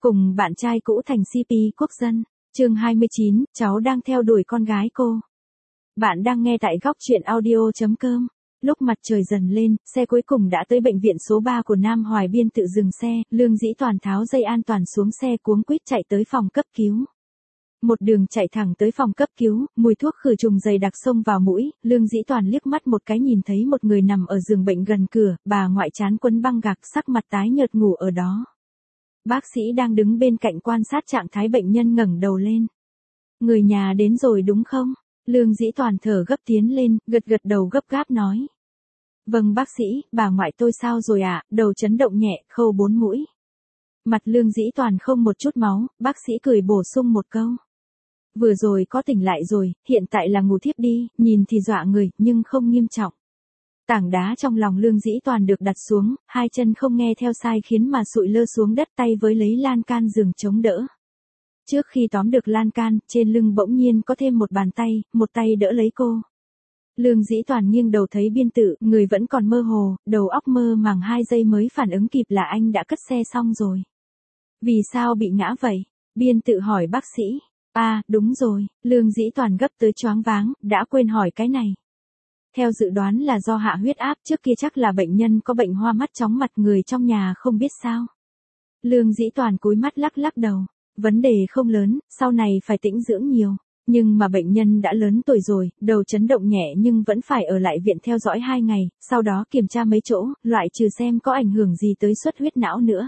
Cùng bạn trai cũ thành CP quốc dân. Chương 29, cháu đang theo đuổi con gái cô. Bạn đang nghe tại góc truyện audio.com. Lúc mặt trời dần lên, xe cuối cùng đã tới bệnh viện số 3 của Nam Hoài. Biên tự dừng xe, Lương Dĩ Toàn tháo dây an toàn xuống xe cuống quýt chạy tới phòng cấp cứu. Một đường chạy thẳng tới phòng cấp cứu, mùi thuốc khử trùng dày đặc xông vào mũi, Lương Dĩ Toàn liếc mắt một cái nhìn thấy một người nằm ở giường bệnh gần cửa, bà ngoại trán quấn băng gạc, sắc mặt tái nhợt ngủ ở đó. Bác sĩ đang đứng bên cạnh quan sát trạng thái bệnh nhân ngẩng đầu lên. Người nhà đến rồi đúng không? Lương Dĩ Toàn thở gấp tiến lên, gật gật đầu gấp gáp nói. Vâng bác sĩ, bà ngoại tôi sao rồi ạ? Đầu chấn động nhẹ, khâu 4 mũi. Mặt Lương Dĩ Toàn không một chút máu, bác sĩ cười bổ sung một câu. Vừa rồi có tỉnh lại rồi, hiện tại là ngủ thiếp đi, nhìn thì dọa người, nhưng không nghiêm trọng. Tảng đá trong lòng Lương Dĩ Toàn được đặt xuống, hai chân không nghe theo sai khiến mà sụi lơ xuống đất, tay với lấy lan can giường chống đỡ. Trước khi tóm được lan can, trên lưng bỗng nhiên có thêm một bàn tay, một tay đỡ lấy cô. Lương Dĩ Toàn nghiêng đầu thấy Biên Tự, người vẫn còn mơ hồ, đầu óc mơ màng 2 giây mới phản ứng kịp là anh đã cất xe xong rồi. Vì sao bị ngã vậy? Biên Tự hỏi bác sĩ. Đúng rồi, Lương Dĩ Toàn gấp tới choáng váng, đã quên hỏi cái này. Theo dự đoán là do hạ huyết áp, trước kia chắc là bệnh nhân có bệnh hoa mắt chóng mặt, người trong nhà không biết sao. Lương Dĩ Toàn cúi mắt lắc lắc đầu, vấn đề không lớn, sau này phải tĩnh dưỡng nhiều. Nhưng mà bệnh nhân đã lớn tuổi rồi, đầu chấn động nhẹ nhưng vẫn phải ở lại viện theo dõi 2 ngày, sau đó kiểm tra mấy chỗ, loại trừ xem có ảnh hưởng gì tới xuất huyết não nữa.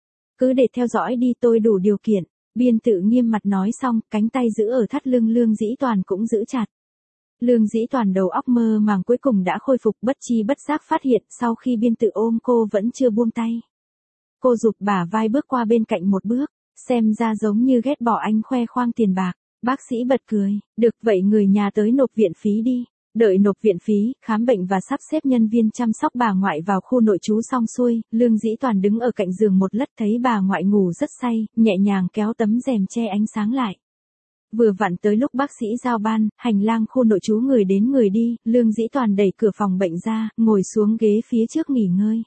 Cứ để theo dõi đi, tôi đủ điều kiện. Biên Tự nghiêm mặt nói xong, cánh tay giữ ở thắt lưng Lương Dĩ Toàn cũng giữ chặt. Lương Dĩ Toàn đầu óc mơ màng cuối cùng đã khôi phục, bất chi bất giác phát hiện sau khi Biên Tự ôm cô vẫn chưa buông tay. Cô giục bả vai bước qua bên cạnh một bước, xem ra giống như ghét bỏ anh khoe khoang tiền bạc. Bác sĩ bật cười, được vậy người nhà tới nộp viện phí đi. Đợi nộp viện phí, khám bệnh và sắp xếp nhân viên chăm sóc bà ngoại vào khu nội trú xong xuôi, Lương Dĩ Toàn đứng ở cạnh giường một lát thấy bà ngoại ngủ rất say, nhẹ nhàng kéo tấm rèm che ánh sáng lại. Vừa vặn tới lúc bác sĩ giao ban, hành lang khu nội trú người đến người đi, Lương Dĩ Toàn đẩy cửa phòng bệnh ra, ngồi xuống ghế phía trước nghỉ ngơi.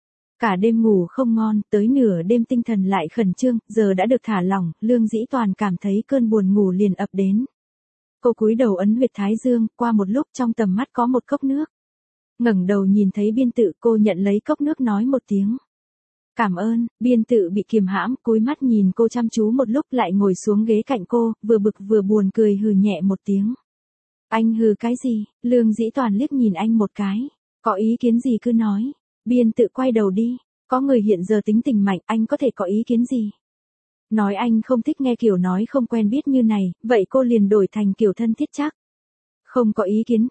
Cả đêm ngủ không ngon, tới nửa đêm tinh thần lại khẩn trương, giờ đã được thả lỏng, Lương Dĩ Toàn cảm thấy cơn buồn ngủ liền ập đến. Cô cúi đầu ấn huyệt thái dương, qua một lúc trong tầm mắt có một cốc nước. Ngẩng đầu nhìn thấy Biên Tự, cô nhận lấy cốc nước nói một tiếng. Cảm ơn. Biên Tự bị kiềm hãm, cúi mắt nhìn cô chăm chú một lúc lại ngồi xuống ghế cạnh cô, vừa bực vừa buồn cười hừ nhẹ một tiếng. Anh hừ cái gì? Lương Dĩ Toàn liếc nhìn anh một cái. Có ý kiến gì cứ nói. Biên Tự quay đầu đi. Có người hiện giờ tính tình mạnh, anh có thể có ý kiến gì? Nói anh không thích nghe kiểu nói không quen biết như này, vậy cô liền đổi thành kiểu thân thiết chắc. Không có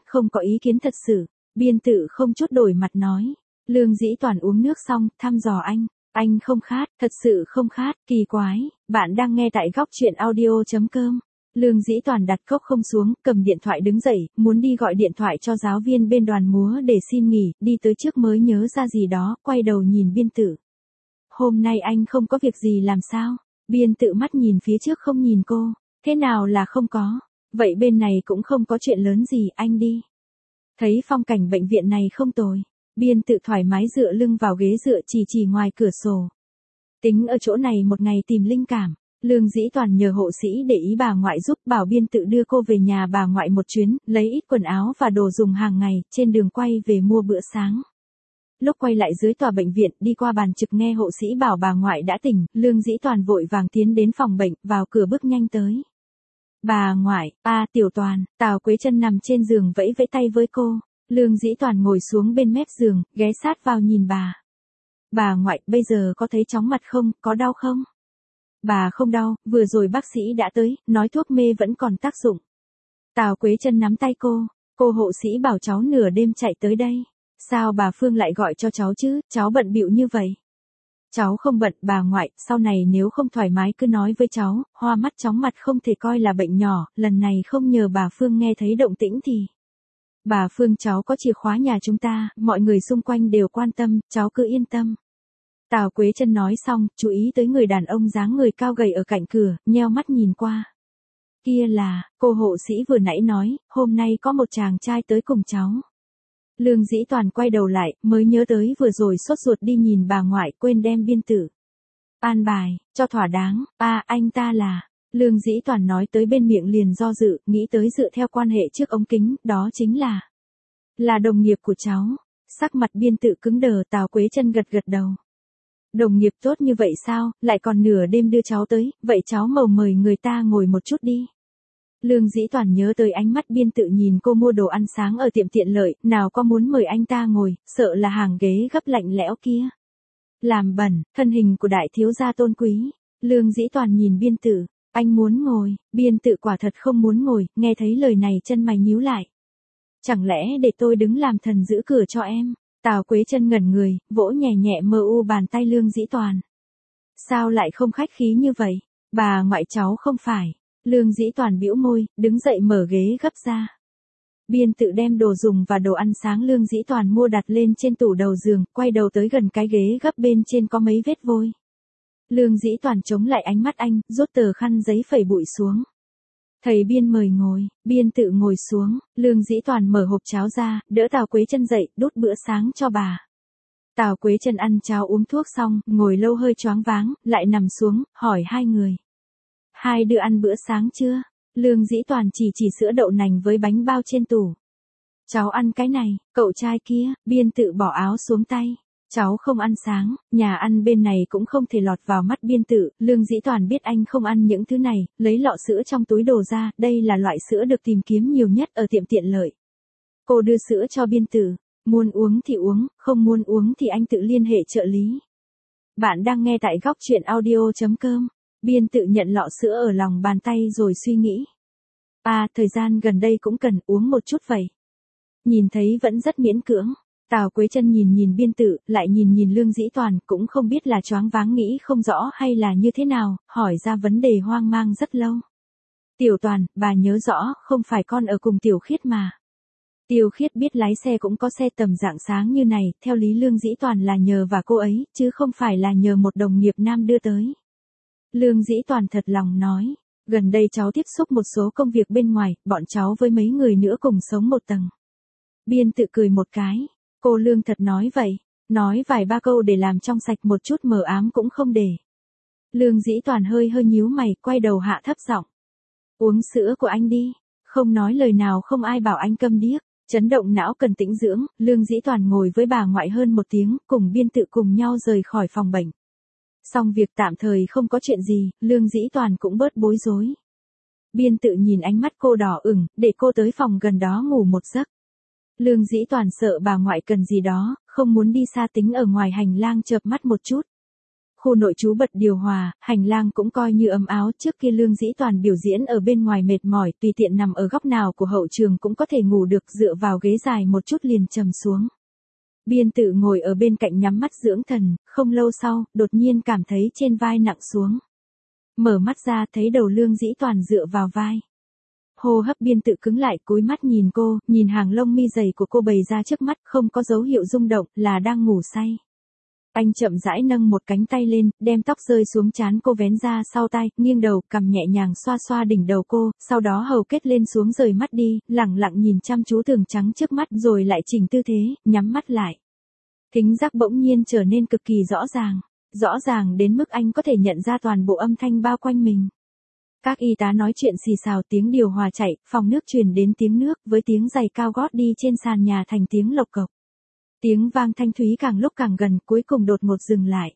ý kiến thật sự. Biên Tự không chút đổi mặt nói. Lương Dĩ Toàn uống nước xong, thăm dò anh không khát, thật sự không khát, kỳ quái, bạn đang nghe tại góc truyện audio.com. Lương Dĩ Toàn đặt cốc không xuống, cầm điện thoại đứng dậy, muốn đi gọi điện thoại cho giáo viên bên đoàn múa để xin nghỉ, đi tới trước mới nhớ ra gì đó, quay đầu nhìn Biên Tự. Hôm nay anh không có việc gì làm sao? Biên Tự mắt nhìn phía trước không nhìn cô, thế nào là không có? Vậy bên này cũng không có chuyện lớn gì, anh đi. Thấy phong cảnh bệnh viện này không tồi. Biên Tự thoải mái dựa lưng vào ghế dựa chỉ ngoài cửa sổ. Tính ở chỗ này một ngày tìm linh cảm, Lương Dĩ Toàn nhờ hộ sĩ để ý bà ngoại giúp, bảo Biên Tự đưa cô về nhà bà ngoại một chuyến, lấy ít quần áo và đồ dùng hàng ngày, trên đường quay về mua bữa sáng. Lúc quay lại dưới tòa bệnh viện, đi qua bàn trực nghe hộ sĩ bảo bà ngoại đã tỉnh, Lương Dĩ Toàn vội vàng tiến đến phòng bệnh, vào cửa bước nhanh tới. Bà ngoại, Tiểu Toàn, Tào Quế Chân nằm trên giường vẫy vẫy tay với cô. Lương Dĩ Toàn ngồi xuống bên mép giường, ghé sát vào nhìn bà. Bà ngoại, bây giờ có thấy chóng mặt không, có đau không? Bà không đau, vừa rồi bác sĩ đã tới, nói thuốc mê vẫn còn tác dụng. Tào Quế Chân nắm tay cô hộ sĩ bảo cháu nửa đêm chạy tới đây. Sao bà Phương lại gọi cho cháu chứ, cháu bận bịu như vậy? Cháu không bận, bà ngoại, sau này nếu không thoải mái cứ nói với cháu, hoa mắt chóng mặt không thể coi là bệnh nhỏ, lần này không nhờ bà Phương nghe thấy động tĩnh thì... Bà Phương cháu có chìa khóa nhà chúng ta, mọi người xung quanh đều quan tâm, cháu cứ yên tâm. Tào Quế Chân nói xong, chú ý tới người đàn ông dáng người cao gầy ở cạnh cửa, nheo mắt nhìn qua. Kia là, cô hộ sĩ vừa nãy nói, hôm nay có một chàng trai tới cùng cháu. Lương Dĩ Toàn quay đầu lại, mới nhớ tới vừa rồi sốt ruột đi nhìn bà ngoại, quên đem Biên Tự. An bài, cho thỏa đáng, anh ta là... Lương Dĩ Toàn nói tới bên miệng liền do dự, nghĩ tới dựa theo quan hệ trước ống kính, đó chính là đồng nghiệp của cháu. Sắc mặt Biên Tự cứng đờ, Tào Quế Chân gật gật đầu. Đồng nghiệp tốt như vậy sao, lại còn nửa đêm đưa cháu tới, vậy cháu mời người ta ngồi một chút đi. Lương Dĩ Toàn nhớ tới ánh mắt Biên Tự nhìn cô mua đồ ăn sáng ở tiệm tiện lợi, nào có muốn mời anh ta ngồi, sợ là hàng ghế gấp lạnh lẽo kia. Làm bẩn, thân hình của đại thiếu gia tôn quý. Lương Dĩ Toàn nhìn Biên Tự, anh muốn ngồi, Biên Tự quả thật không muốn ngồi, nghe thấy lời này chân mày nhíu lại. Chẳng lẽ để tôi đứng làm thần giữ cửa cho em? Tào Quế Chân ngẩn người, vỗ nhẹ nhẹ mờ u bàn tay Lương Dĩ Toàn. Sao lại không khách khí như vậy? Bà ngoại cháu không phải. Lương Dĩ Toàn bĩu môi, đứng dậy mở ghế gấp ra. Biên Tự đem đồ dùng và đồ ăn sáng Lương Dĩ Toàn mua đặt lên trên tủ đầu giường, quay đầu tới gần cái ghế gấp bên trên có mấy vết vôi. Lương Dĩ Toàn chống lại ánh mắt anh, rút tờ khăn giấy phẩy bụi xuống. Thầy Biên mời ngồi, Biên Tự ngồi xuống, Lương Dĩ Toàn mở hộp cháo ra, đỡ Tào Quế Chân dậy, đút bữa sáng cho bà. Tào Quế Chân ăn cháo uống thuốc xong, ngồi lâu hơi choáng váng, lại nằm xuống, hỏi hai người. Hai đứa ăn bữa sáng chưa? Lương Dĩ Toàn chỉ sữa đậu nành với bánh bao trên tủ. Cháu ăn cái này, cậu trai kia, Biên Tự bỏ áo xuống tay. Cháu không ăn sáng, nhà ăn bên này cũng không thể lọt vào mắt Biên Tự, Lương Dĩ Toàn biết anh không ăn những thứ này, lấy lọ sữa trong túi đồ ra, đây là loại sữa được tìm kiếm nhiều nhất ở tiệm tiện lợi. Cô đưa sữa cho Biên Tự, muốn uống thì uống, không muốn uống thì anh tự liên hệ trợ lý. Bạn đang nghe tại Góc Truyện Audio.com. Biên Tự nhận lọ sữa ở lòng bàn tay rồi suy nghĩ. Thời gian gần đây cũng cần uống một chút vậy. Nhìn thấy vẫn rất miễn cưỡng. Tào Quế Chân nhìn Biên Tự, lại nhìn Lương Dĩ Toàn, cũng không biết là choáng váng nghĩ không rõ hay là như thế nào, hỏi ra vấn đề hoang mang rất lâu. Tiểu Toàn, bà nhớ rõ, không phải con ở cùng Tiểu Khiết mà. Tiểu Khiết biết lái xe cũng có xe tầm dạng sáng như này, theo lý Lương Dĩ Toàn là nhờ và cô ấy, chứ không phải là nhờ một đồng nghiệp nam đưa tới. Lương Dĩ Toàn thật lòng nói, gần đây cháu tiếp xúc một số công việc bên ngoài, bọn cháu với mấy người nữa cùng sống một tầng. Biên Tự cười một cái. Cô Lương thật nói vậy, nói vài ba câu để làm trong sạch một chút mờ ám cũng không để. Lương Dĩ Toàn hơi nhíu mày, quay đầu hạ thấp giọng. Uống sữa của anh đi, không nói lời nào không ai bảo anh câm điếc, chấn động não cần tĩnh dưỡng, Lương Dĩ Toàn ngồi với bà ngoại hơn một tiếng, cùng Biên Tự cùng nhau rời khỏi phòng bệnh. Xong việc tạm thời không có chuyện gì, Lương Dĩ Toàn cũng bớt bối rối. Biên Tự nhìn ánh mắt cô đỏ ửng, để cô tới phòng gần đó ngủ một giấc. Lương Dĩ Toàn sợ bà ngoại cần gì đó, không muốn đi xa tính ở ngoài hành lang chợp mắt một chút. Khu nội trú bật điều hòa, hành lang cũng coi như ấm áo, trước kia Lương Dĩ Toàn biểu diễn ở bên ngoài mệt mỏi, tùy tiện nằm ở góc nào của hậu trường cũng có thể ngủ được, dựa vào ghế dài một chút liền trầm xuống. Biên Tự ngồi ở bên cạnh nhắm mắt dưỡng thần, không lâu sau, đột nhiên cảm thấy trên vai nặng xuống. Mở mắt ra thấy đầu Lương Dĩ Toàn dựa vào vai. Hô hấp Biên Tự cứng lại, cúi mắt nhìn cô, nhìn hàng lông mi dày của cô bày ra trước mắt, không có dấu hiệu rung động, là đang ngủ say. Anh chậm rãi nâng một cánh tay lên, đem tóc rơi xuống trán cô vén ra sau tai, nghiêng đầu, cằm nhẹ nhàng xoa xoa đỉnh đầu cô, sau đó hầu kết lên xuống rời mắt đi, lẳng lặng nhìn chăm chú tường trắng trước mắt rồi lại chỉnh tư thế, nhắm mắt lại. Thính giác bỗng nhiên trở nên cực kỳ rõ ràng đến mức anh có thể nhận ra toàn bộ âm thanh bao quanh mình. Các y tá nói chuyện xì xào, tiếng điều hòa chạy, phòng nước truyền đến tiếng nước với tiếng giày cao gót đi trên sàn nhà thành tiếng lộc cộc. Tiếng vang thanh thúy càng lúc càng gần, cuối cùng đột ngột dừng lại.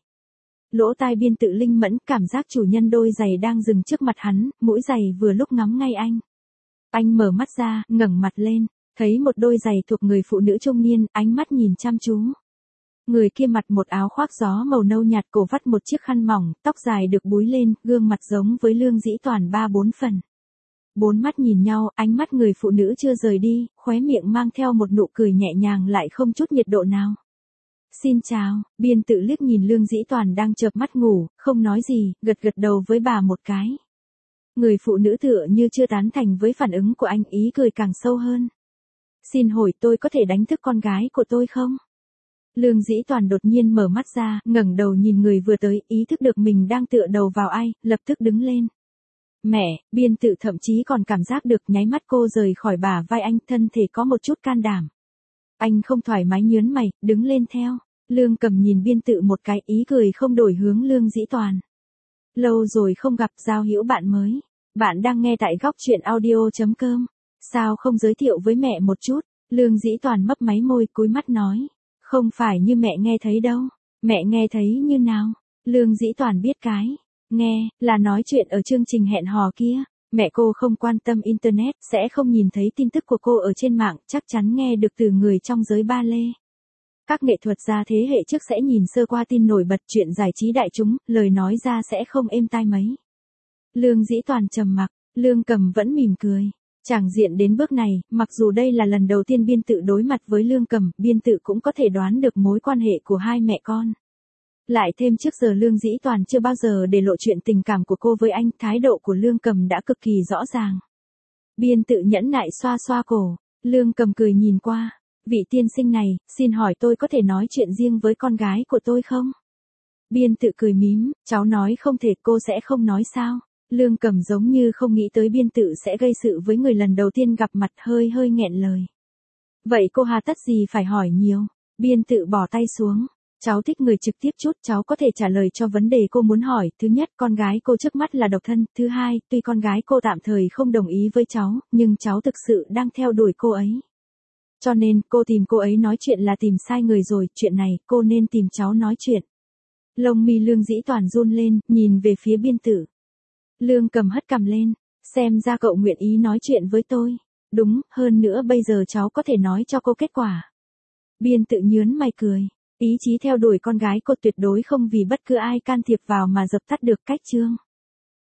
Lỗ tai Biên Tự linh mẫn, cảm giác chủ nhân đôi giày đang dừng trước mặt hắn, mũi giày vừa lúc ngắm ngay anh. Anh mở mắt ra, ngẩng mặt lên, thấy một đôi giày thuộc người phụ nữ trung niên, ánh mắt nhìn chăm chú. Người kia mặc một áo khoác gió màu nâu nhạt, cổ vắt một chiếc khăn mỏng, tóc dài được búi lên, gương mặt giống với Lương Dĩ Toàn 3-4 phần. Bốn mắt nhìn nhau, ánh mắt người phụ nữ chưa rời đi, khóe miệng mang theo một nụ cười nhẹ nhàng lại không chút nhiệt độ nào. Xin chào, Biên Tự liếc nhìn Lương Dĩ Toàn đang chợp mắt ngủ, không nói gì, gật đầu với bà một cái. Người phụ nữ tựa như chưa tán thành với phản ứng của anh, ý cười càng sâu hơn. Xin hỏi tôi có thể đánh thức con gái của tôi không? Lương Dĩ Toàn đột nhiên mở mắt ra, ngẩng đầu nhìn người vừa tới, ý thức được mình đang tựa đầu vào ai, lập tức đứng lên. Mẹ, Biên Tự thậm chí còn cảm giác được nháy mắt cô rời khỏi bả vai anh, thân thể có một chút can đảm. Anh không thoải mái nhớn mày, đứng lên theo. Lương Cầm nhìn Biên Tự một cái, ý cười không đổi hướng Lương Dĩ Toàn. Lâu rồi không gặp, giao hữu bạn mới. Bạn đang nghe tại góc chuyện audio.com. Sao không giới thiệu với mẹ một chút? Lương Dĩ Toàn mấp máy môi cúi mắt nói. Không phải như mẹ nghe thấy đâu. Mẹ nghe thấy như nào? Lương Dĩ Toàn biết cái. Nghe, là nói chuyện ở chương trình hẹn hò kia. Mẹ cô không quan tâm Internet, sẽ không nhìn thấy tin tức của cô ở trên mạng, chắc chắn nghe được từ người trong giới ba lê. Các nghệ thuật gia thế hệ trước sẽ nhìn sơ qua tin nổi bật chuyện giải trí đại chúng, lời nói ra sẽ không êm tai mấy. Lương Dĩ Toàn trầm mặc, Lương Cầm vẫn mỉm cười. Tràng diện đến bước này, mặc dù đây là lần đầu tiên Biên Tự đối mặt với Lương Cầm, Biên Tự cũng có thể đoán được mối quan hệ của hai mẹ con. Lại thêm trước giờ Lương Dĩ Toàn chưa bao giờ để lộ chuyện tình cảm của cô với anh, thái độ của Lương Cầm đã cực kỳ rõ ràng. Biên Tự nhẫn nại xoa xoa cổ, Lương Cầm cười nhìn qua. Vị tiên sinh này, xin hỏi tôi có thể nói chuyện riêng với con gái của tôi không? Biên Tự cười mím, cháu nói không thể, cô sẽ không nói sao? Lương Cầm giống như không nghĩ tới Biên Tự sẽ gây sự với người lần đầu tiên gặp mặt, hơi nghẹn lời. Vậy cô hà tất gì phải hỏi nhiều? Biên Tự bỏ tay xuống. Cháu thích người trực tiếp chút, cháu có thể trả lời cho vấn đề cô muốn hỏi. Thứ nhất, con gái cô trước mắt là độc thân. Thứ hai, tuy con gái cô tạm thời không đồng ý với cháu, nhưng cháu thực sự đang theo đuổi cô ấy. Cho nên, cô tìm cô ấy nói chuyện là tìm sai người rồi, chuyện này, cô nên tìm cháu nói chuyện. Lông mi Lương Dĩ Toàn run lên, nhìn về phía Biên Tự. Lương Cầm hất cằm lên, xem ra cậu nguyện ý nói chuyện với tôi. Đúng, hơn nữa bây giờ cháu có thể nói cho cô kết quả. Biên Tự nhướng mày cười, ý chí theo đuổi con gái cô tuyệt đối không vì bất cứ ai can thiệp vào mà dập tắt được. Cách chương